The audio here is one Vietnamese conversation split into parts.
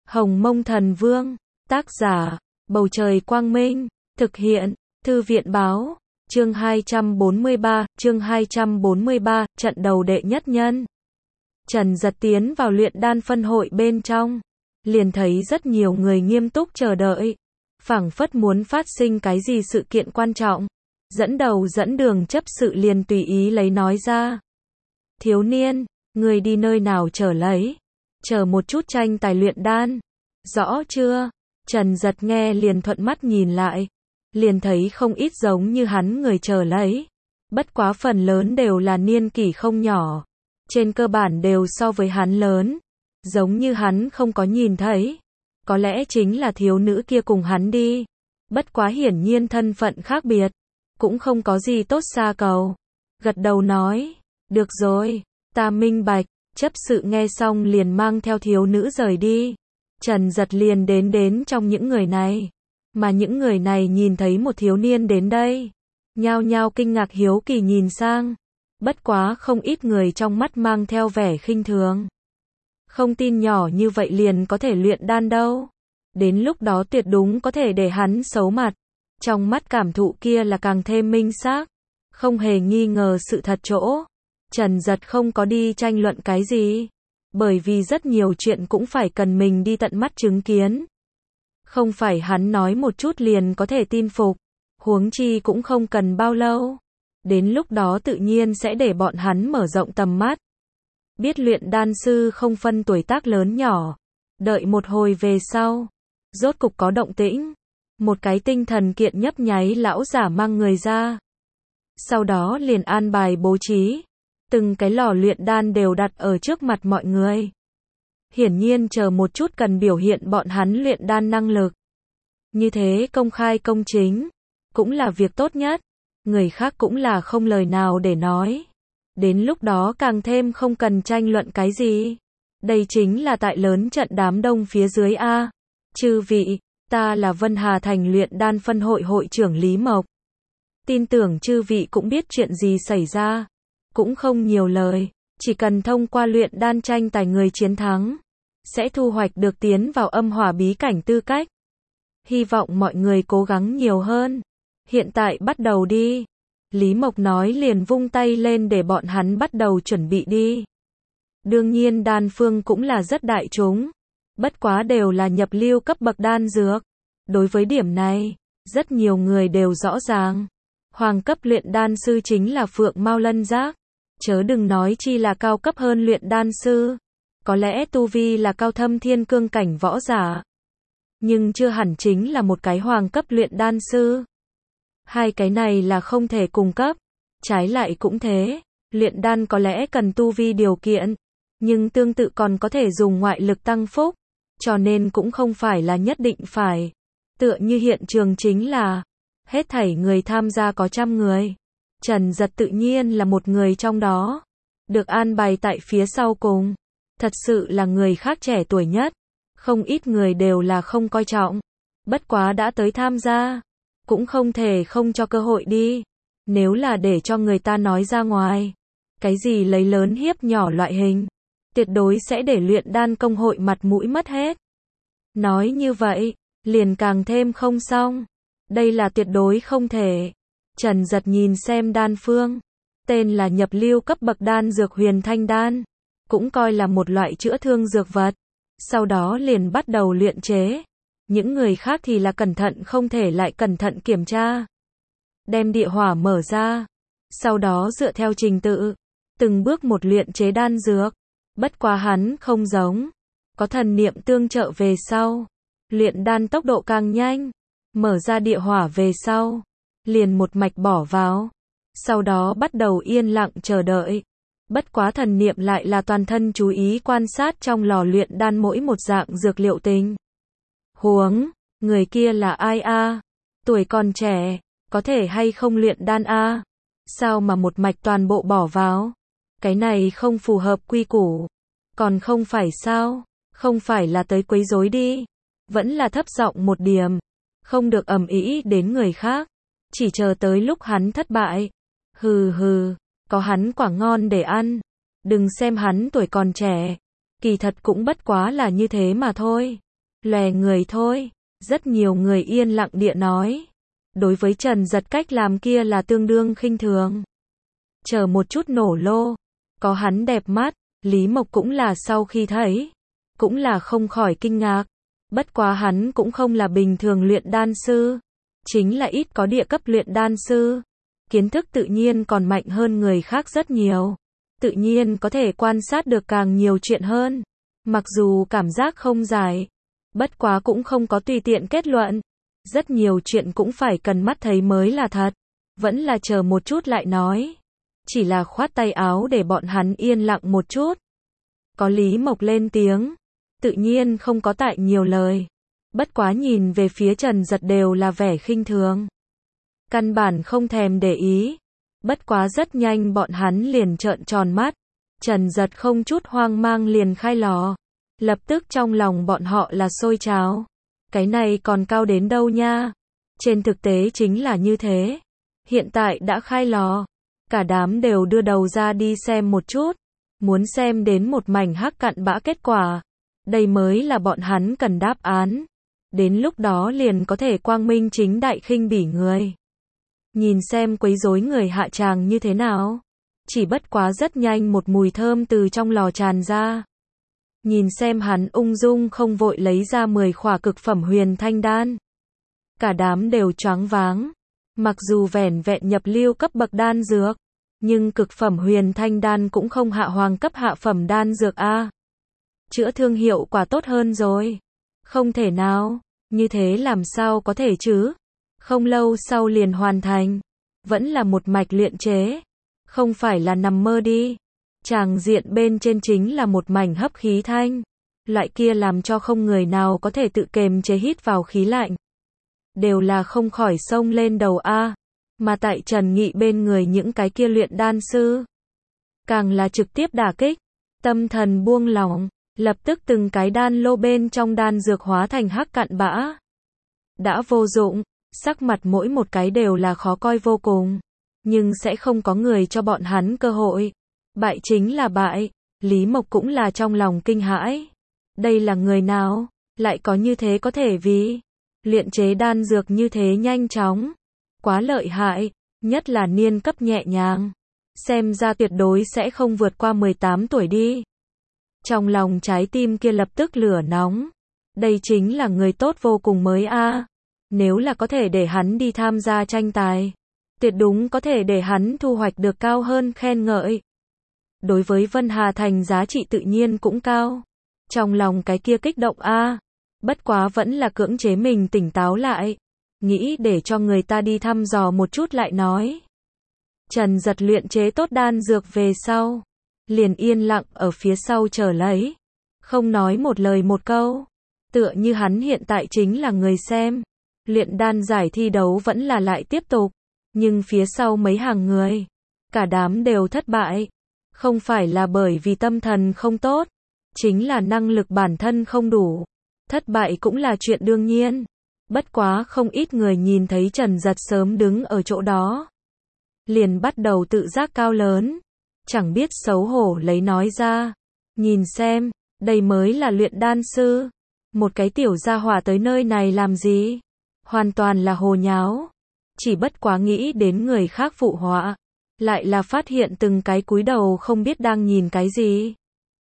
Hồng Mông Thần Vương, tác giả, Bầu Trời Quang Minh, thực hiện, Thư viện Báo, chương 243, trận đầu đệ nhất nhân. Trần Dật tiến vào luyện đan phân hội bên trong, liền thấy rất nhiều người nghiêm túc chờ đợi, phảng phất muốn phát sinh cái gì sự kiện quan trọng. Dẫn đầu dẫn đường chấp sự liền tùy ý lấy nói ra. Thiếu niên, người đi nơi nào chờ lấy? Chờ một chút tranh tài luyện đan. Rõ chưa? Trần Dật nghe liền thuận mắt nhìn lại. Liền thấy không ít giống như hắn người chờ lấy. Bất quá phần lớn đều là niên kỷ không nhỏ. Trên cơ bản đều so với hắn lớn. Giống như hắn không có nhìn thấy. Có lẽ chính là thiếu nữ kia cùng hắn đi. Bất quá hiển nhiên thân phận khác biệt. Cũng không có gì tốt xa cầu. Gật đầu nói. Được rồi, ta minh bạch. Chấp sự nghe xong liền mang theo thiếu nữ rời đi. Trần Dật liền đến trong những người này. Mà những người này nhìn thấy một thiếu niên đến đây. Nhao nhao kinh ngạc hiếu kỳ nhìn sang. Bất quá không ít người trong mắt mang theo vẻ khinh thường. Không tin nhỏ như vậy liền có thể luyện đan đâu. Đến lúc đó tuyệt đúng có thể để hắn xấu mặt. Trong mắt cảm thụ kia là càng thêm minh xác. Không hề nghi ngờ sự thật chỗ. Trần Dật không có đi tranh luận cái gì. Bởi vì rất nhiều chuyện cũng phải cần mình đi tận mắt chứng kiến. Không phải hắn nói một chút liền có thể tin phục. Huống chi cũng không cần bao lâu. Đến lúc đó tự nhiên sẽ để bọn hắn mở rộng tầm mắt. Biết luyện đan sư không phân tuổi tác lớn nhỏ. Đợi một hồi về sau. Rốt cục có động tĩnh. Một cái tinh thần kiện nhấp nháy lão giả mang người ra. Sau đó liền an bài bố trí. Từng cái lò luyện đan đều đặt ở trước mặt mọi người. Hiển nhiên chờ một chút cần biểu hiện bọn hắn luyện đan năng lực. Như thế công khai công chính. Cũng là việc tốt nhất. Người khác cũng là không lời nào để nói. Đến lúc đó càng thêm không cần tranh luận cái gì. Đây chính là tại lớn trận đám đông phía dưới A. Chư vị, ta là Vân Hà Thành luyện đan phân hội hội trưởng Lý Mộc. Tin tưởng chư vị cũng biết chuyện gì xảy ra. Cũng không nhiều lời, chỉ cần thông qua luyện đan tranh tài người chiến thắng, sẽ thu hoạch được tiến vào âm hỏa bí cảnh tư cách. Hy vọng mọi người cố gắng nhiều hơn. Hiện tại bắt đầu đi. Lý Mộc nói liền vung tay lên để bọn hắn bắt đầu chuẩn bị đi. Đương nhiên đan phương cũng là rất đại chúng. Bất quá đều là nhập lưu cấp bậc đan dược. Đối với điểm này, rất nhiều người đều rõ ràng. Hoàng cấp luyện đan sư chính là Phượng Mao Lân Giác. Chớ đừng nói chi là cao cấp hơn luyện đan sư. Có lẽ tu vi là cao thâm thiên cương cảnh võ giả. Nhưng chưa hẳn chính là một cái hoàng cấp luyện đan sư. Hai cái này là không thể cùng cấp. Trái lại cũng thế. Luyện đan có lẽ cần tu vi điều kiện. Nhưng tương tự còn có thể dùng ngoại lực tăng phúc. Cho nên cũng không phải là nhất định phải. Tựa như hiện trường chính là hết thảy người tham gia có 100 người. Trần Dật tự nhiên là một người trong đó. Được an bài tại phía sau cùng. Thật sự là người khác trẻ tuổi nhất. Không ít người đều là không coi trọng. Bất quá đã tới tham gia. Cũng không thể không cho cơ hội đi. Nếu là để cho người ta nói ra ngoài. Cái gì lấy lớn hiếp nhỏ loại hình. Tuyệt đối sẽ để luyện đan công hội mặt mũi mất hết. Nói như vậy, liền càng thêm không xong. Đây là tuyệt đối không thể. Trần Dật nhìn xem đan phương. Tên là nhập lưu cấp bậc đan dược huyền thanh đan. Cũng coi là một loại chữa thương dược vật. Sau đó liền bắt đầu luyện chế. Những người khác thì là cẩn thận không thể lại cẩn thận kiểm tra. Đem địa hỏa mở ra. Sau đó dựa theo trình tự. Từng bước một luyện chế đan dược. Bất quá hắn không giống. Có thần niệm tương trợ về sau. Luyện đan tốc độ càng nhanh. Mở ra địa hỏa về sau. Liền một mạch bỏ vào. Sau đó bắt đầu yên lặng chờ đợi. Bất quá thần niệm lại là toàn thân chú ý quan sát trong lò luyện đan mỗi một dạng dược liệu tình. Huống, người kia là ai a? Tuổi còn trẻ, có thể hay không luyện đan a? Sao mà một mạch toàn bộ bỏ vào? Cái này không phù hợp quy củ. Còn không phải sao? Không phải là tới quấy rối đi. Vẫn là thấp giọng một điểm. Không được ầm ĩ đến người khác. Chỉ chờ tới lúc hắn thất bại. Hừ hừ, có hắn quả ngon để ăn. Đừng xem hắn tuổi còn trẻ. Kỳ thật cũng bất quá là như thế mà thôi. Lòe người thôi. Rất nhiều người yên lặng địa nói. Đối với Trần Giật cách làm kia là tương đương khinh thường. Chờ một chút nổ lô. Có hắn đẹp mắt, Lý Mộc cũng là sau khi thấy. Cũng là không khỏi kinh ngạc. Bất quá hắn cũng không là bình thường luyện đan sư. Chính là ít có địa cấp luyện đan sư. Kiến thức tự nhiên còn mạnh hơn người khác rất nhiều. Tự nhiên có thể quan sát được càng nhiều chuyện hơn. Mặc dù cảm giác không dài. Bất quá cũng không có tùy tiện kết luận. Rất nhiều chuyện cũng phải cần mắt thấy mới là thật. Vẫn là chờ một chút lại nói. Chỉ là khoát tay áo để bọn hắn yên lặng một chút. Có Lý Mộc lên tiếng. Tự nhiên không có tại nhiều lời. Bất quá nhìn về phía Trần Giật đều là vẻ khinh thường. Căn bản không thèm để ý. Bất quá rất nhanh bọn hắn liền trợn tròn mắt. Trần Giật không chút hoang mang liền khai lò. Lập tức trong lòng bọn họ là sôi trào. Cái này còn cao đến đâu nha. Trên thực tế chính là như thế. Hiện tại đã khai lò. Cả đám đều đưa đầu ra đi xem một chút. Muốn xem đến một mảnh hắc cặn bã kết quả. Đây mới là bọn hắn cần đáp án. Đến lúc đó liền có thể quang minh chính đại khinh bỉ người. Nhìn xem quấy rối người hạ tràng như thế nào. Chỉ bất quá rất nhanh một mùi thơm từ trong lò tràn ra. Nhìn xem hắn ung dung không vội lấy ra 10 khỏa cực phẩm huyền thanh đan. Cả đám đều choáng váng. Mặc dù vẻn vẹn nhập lưu cấp bậc đan dược. Nhưng cực phẩm huyền thanh đan cũng không hạ hoàng cấp hạ phẩm đan dược a. Chữa thương hiệu quả tốt hơn rồi. Không thể nào. Như thế làm sao có thể chứ. Không lâu sau liền hoàn thành. Vẫn là một mạch luyện chế. Không phải là nằm mơ đi. Tràng diện bên trên chính là một mảnh hấp khí thanh. Loại kia làm cho không người nào có thể tự kềm chế hít vào khí lạnh. Đều là không khỏi xông lên đầu a. Mà tại Trần Nghị bên người những cái kia luyện đan sư. Càng là trực tiếp đả kích. Tâm thần buông lỏng. Lập tức từng cái đan lô bên trong đan dược hóa thành hắc cặn bã. Đã vô dụng. Sắc mặt mỗi một cái đều là khó coi vô cùng. Nhưng sẽ không có người cho bọn hắn cơ hội. Bại chính là bại. Lý Mộc cũng là trong lòng kinh hãi. Đây là người nào? Lại có như thế có thể vì luyện chế đan dược như thế nhanh chóng. Quá lợi hại. Nhất là niên cấp nhẹ nhàng. Xem ra tuyệt đối sẽ không vượt qua 18 tuổi đi. Trong lòng trái tim kia lập tức lửa nóng. Đây chính là người tốt vô cùng mới a. Nếu là có thể để hắn đi tham gia tranh tài. Tuyệt đúng có thể để hắn thu hoạch được cao hơn khen ngợi. Đối với Vân Hà Thành giá trị tự nhiên cũng cao. Trong lòng cái kia kích động a. Bất quá vẫn là cưỡng chế mình tỉnh táo lại. Nghĩ để cho người ta đi thăm dò một chút lại nói. Trần Giật luyện chế tốt đan dược về sau. Liền yên lặng ở phía sau chờ lấy. Không nói một lời một câu. Tựa như hắn hiện tại chính là người xem. Luyện đan giải thi đấu vẫn là lại tiếp tục. Nhưng phía sau mấy hàng người. Cả đám đều thất bại. Không phải là bởi vì tâm thần không tốt. Chính là năng lực bản thân không đủ. Thất bại cũng là chuyện đương nhiên. Bất quá không ít người nhìn thấy Trần Giật sớm đứng ở chỗ đó. Liền bắt đầu tự giác cao lớn. Chẳng biết xấu hổ lấy nói ra. Nhìn xem, đây mới là luyện đan sư. Một cái tiểu gia hỏa tới nơi này làm gì? Hoàn toàn là hồ nháo. Chỉ bất quá nghĩ đến người khác phụ họa. Lại là phát hiện từng cái cúi đầu không biết đang nhìn cái gì.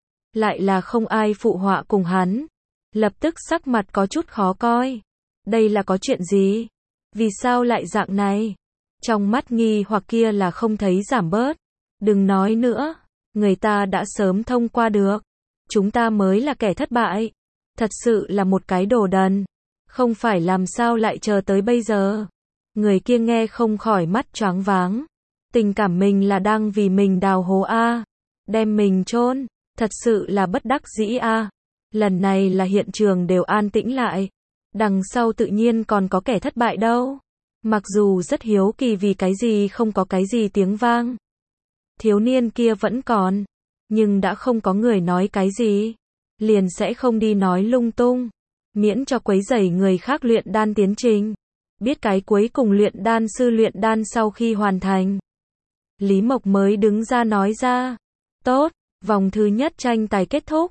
Lại là không ai phụ họa cùng hắn. Lập tức sắc mặt có chút khó coi. Đây là có chuyện gì? Vì sao lại dạng này? Trong mắt nghi hoặc kia là không thấy giảm bớt. Đừng nói nữa. Người ta đã sớm thông qua được. Chúng ta mới là kẻ thất bại. Thật sự là một cái đồ đần. Không phải làm sao lại chờ tới bây giờ. Người kia nghe không khỏi mắt choáng váng. Tình cảm mình là đang vì mình đào hố a. Đem mình chôn. Thật sự là bất đắc dĩ a. Lần này là hiện trường đều an tĩnh lại. Đằng sau tự nhiên còn có kẻ thất bại đâu. Mặc dù rất hiếu kỳ vì cái gì không có cái gì tiếng vang. Thiếu niên kia vẫn còn. Nhưng đã không có người nói cái gì. Liền sẽ không đi nói lung tung. Miễn cho quấy rầy người khác luyện đan tiến trình. Biết cái cuối cùng luyện đan sư luyện đan sau khi hoàn thành. Lý Mộc mới đứng ra nói ra. Tốt, vòng thứ nhất tranh tài kết thúc.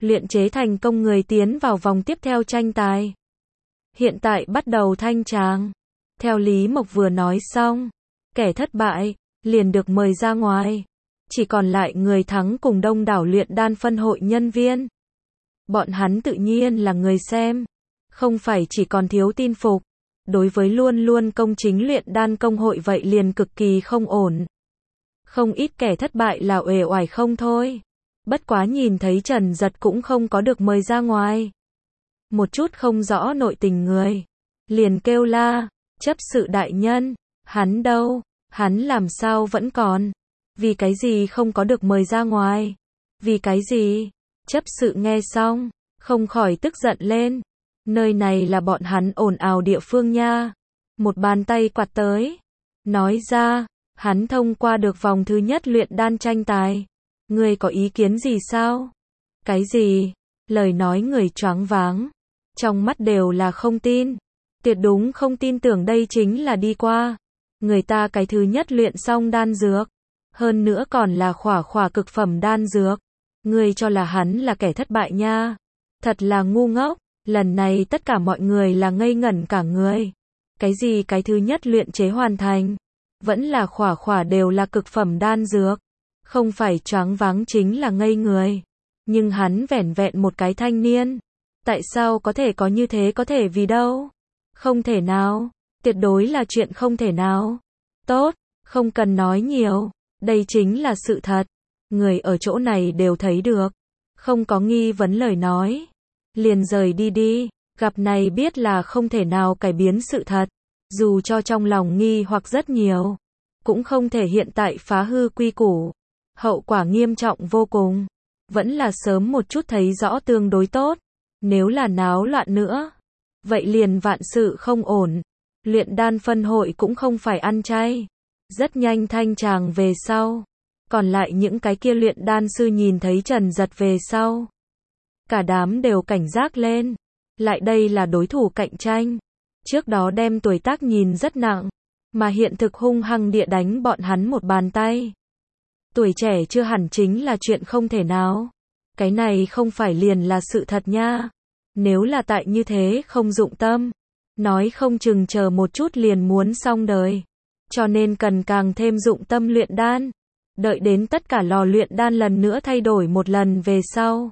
Luyện chế thành công người tiến vào vòng tiếp theo tranh tài. Hiện tại bắt đầu thanh tràng. Theo Lý Mộc vừa nói xong, kẻ thất bại liền được mời ra ngoài. Chỉ còn lại người thắng cùng đông đảo luyện đan phân hội nhân viên. Bọn hắn tự nhiên là người xem, không phải chỉ còn thiếu tin phục. Đối với luôn luôn công chính luyện đan công hội vậy liền cực kỳ không ổn. Không ít kẻ thất bại là uể oải không thôi. Bất quá nhìn thấy Trần Giật cũng không có được mời ra ngoài. Một chút không rõ nội tình người. Liền kêu la, chấp sự đại nhân, hắn đâu, hắn làm sao vẫn còn. Vì cái gì không có được mời ra ngoài? Vì cái gì? Chấp sự nghe xong, không khỏi tức giận lên. Nơi này là bọn hắn ồn ào địa phương nha. Một bàn tay quạt tới. Nói ra, hắn thông qua được vòng thứ nhất luyện đan tranh tài. Ngươi có ý kiến gì sao? Cái gì? Lời nói người choáng váng. Trong mắt đều là không tin. Tuyệt đúng không tin tưởng đây chính là đi qua. Người ta cái thứ nhất luyện xong đan dược. Hơn nữa còn là khỏa cực phẩm đan dược. Ngươi cho là hắn là kẻ thất bại nha. Thật là ngu ngốc. Lần này tất cả mọi người là ngây ngẩn cả người. Cái gì cái thứ nhất luyện chế hoàn thành? Vẫn là khỏa đều là cực phẩm đan dược. Không phải choáng váng chính là ngây người. Nhưng hắn vẻn vẹn một cái thanh niên. Tại sao có thể có như thế, có thể vì đâu? Không thể nào. Tuyệt đối là chuyện không thể nào. Tốt, không cần nói nhiều. Đây chính là sự thật. Người ở chỗ này đều thấy được. Không có nghi vấn lời nói. Liền rời đi đi. Gặp này biết là không thể nào cải biến sự thật. Dù cho trong lòng nghi hoặc rất nhiều. Cũng không thể hiện tại phá hư quy củ. Hậu quả nghiêm trọng vô cùng. Vẫn là sớm một chút thấy rõ tương đối tốt. Nếu là náo loạn nữa, vậy liền vạn sự không ổn. Luyện đan phân hội cũng không phải ăn chay. Rất nhanh thanh tràng về sau. Còn lại những cái kia luyện đan sư nhìn thấy Trần Giật về sau. Cả đám đều cảnh giác lên. Lại đây là đối thủ cạnh tranh. Trước đó đem tuổi tác nhìn rất nặng. Mà hiện thực hung hăng địa đánh bọn hắn một bàn tay. Tuổi trẻ chưa hẳn chính là chuyện không thể nào. Cái này không phải liền là sự thật nha. Nếu là tại như thế không dụng tâm. Nói không chừng chờ một chút liền muốn xong đời. Cho nên cần càng thêm dụng tâm luyện đan. Đợi đến tất cả lò luyện đan lần nữa thay đổi một lần về sau.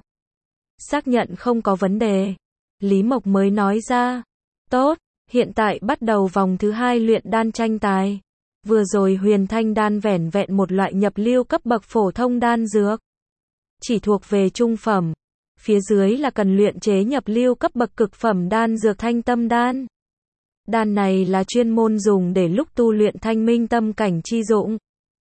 Xác nhận không có vấn đề. Lý Mộc mới nói ra. Tốt, hiện tại bắt đầu vòng thứ 2 luyện đan tranh tài. Vừa rồi huyền thanh đan vẻn vẹn một loại nhập lưu cấp bậc phổ thông đan dược. Chỉ thuộc về trung phẩm. Phía dưới là cần luyện chế nhập lưu cấp bậc cực phẩm đan dược thanh tâm đan. Đan này là chuyên môn dùng để lúc tu luyện thanh minh tâm cảnh chi dụng.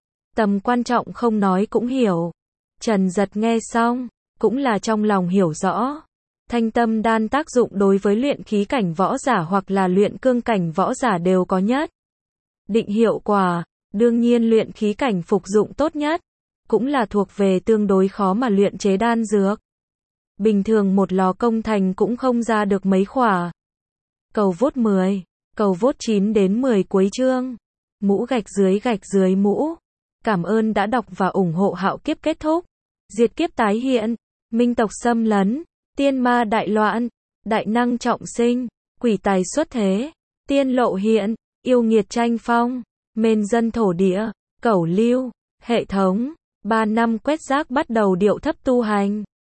Tầm quan trọng không nói cũng hiểu. Trần Giật nghe xong, cũng là trong lòng hiểu rõ. Thanh tâm đan tác dụng đối với luyện khí cảnh võ giả hoặc là luyện cương cảnh võ giả đều có nhất định hiệu quả. Đương nhiên luyện khí cảnh phục dụng tốt nhất. Cũng là thuộc về tương đối khó mà luyện chế đan dược. Bình thường một lò công thành cũng không ra được mấy khỏa. Cầu vote 10. Cầu vote 9 đến 10 cuối chương. Mũ gạch dưới mũ. Cảm ơn đã đọc và ủng hộ Hạo Kiếp kết thúc. Diệt kiếp tái hiện. Minh tộc xâm lấn. Tiên ma đại loạn. Đại năng trọng sinh. Quỷ tài xuất thế. Tiên lộ hiện. Yêu nghiệt tranh phong. Mên dân thổ địa. Cẩu lưu. Hệ thống. 3 năm quét rác bắt đầu điệu thấp tu hành.